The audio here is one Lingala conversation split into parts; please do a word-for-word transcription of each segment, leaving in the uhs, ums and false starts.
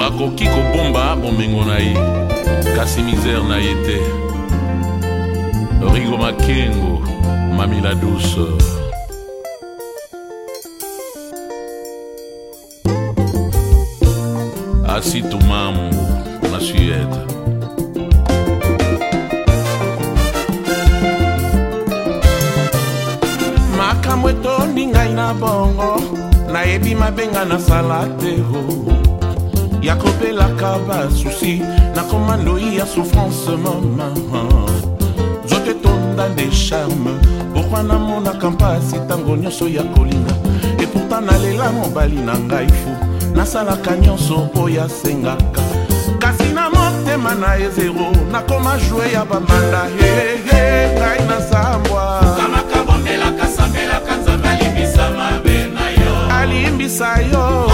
bakoki kobomba bomengo na ye kasi misère na ye te. Rigo Makengo, Mami la douce. Asito Mambo na Suède. Makambo etondi ngai na bongo, nayebi mabenga na salatero. Ya kopelaka basusi, na komando ya souffrance mama. Zote tonda de charme, pourquoi namonaka mpasi tango nyonso ya kolinga. Et pourtant nalela mobali na ngai fu, nasalaka nyonso oyo asengaka. Kasi na motema na ye zero, nakoma joue ya bamanda. Hey, hey, ngai nasambwa alimbisa yo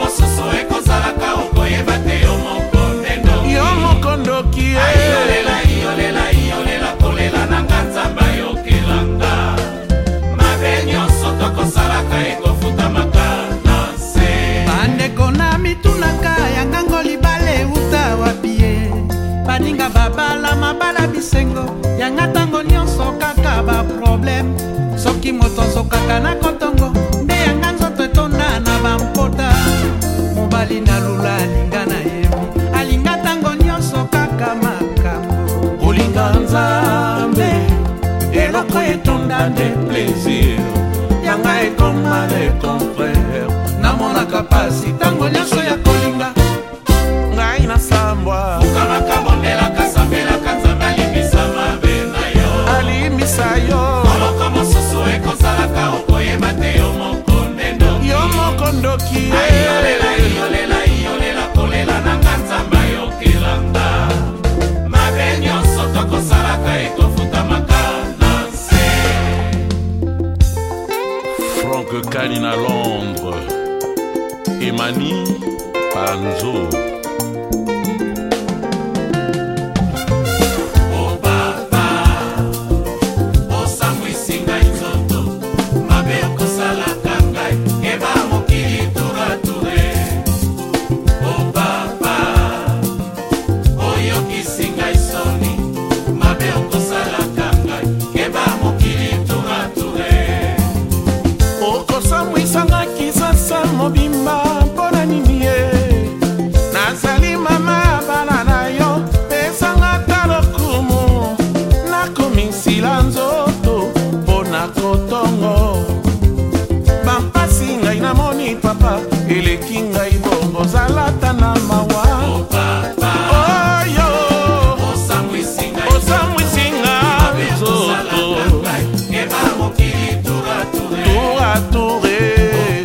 yo mokondoki ayolela ayolela ayolela kolela nanga nzamba yokelanga mabe nyonso tokosalaka ekofutamaka na se bandeko na mitunaka yanga ngolibale uta wapie baninga babala mabala bisengo yanga tango nyonso kaka ba problème soki moto sokaka na kotongo nde yanga nzoto etonda na bampota mobali na lula alinga na ye alinga tango nyonso kaka makambo kolinga nzambe eloko etonda nde plaisir yanga ekoma le contraire namonaka pasi tango nyonso ya kolinga ngai nasambwa ukamakambo ndelaka sambelaka nzambe alimbisa mabe na yo alimbisa yo ekozalaka okoyeba te yo mokondendo yo mokondoki ayolela ayolela ayolela kolela nanga nzamba yokelanga mabe nyonso tokosalaka ekofutamaka na se. Franck Kani na Londres, Emani Panzo. Mobimba mpona nini ye nazali mama bana na yo pesanga talokumu nakomisila nzoto mpona kotongo bampasi ngai namoni papa eleki ngai bongo zalata na mawa oyo osambwisinga nzoto tour à tour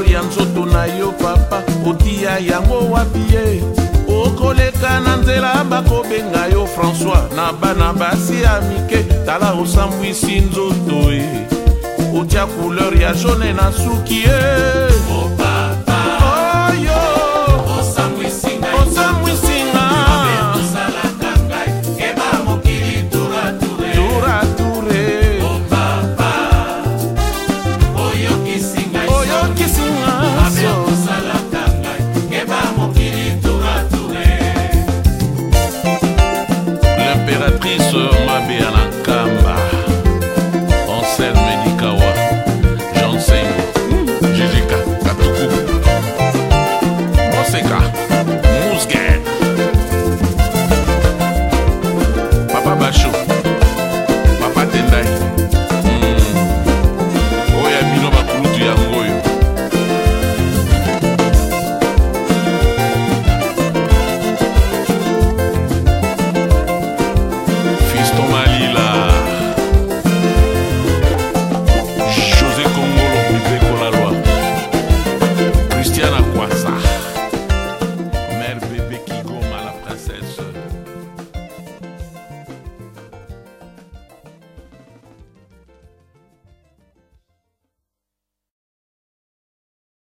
ya nzoto na yo papa otia yango wapi ye okoleka na nzela bakobenga yo François na bana basi ya mike tala osambwisi nzoto e otia couleur ya jaune na suki e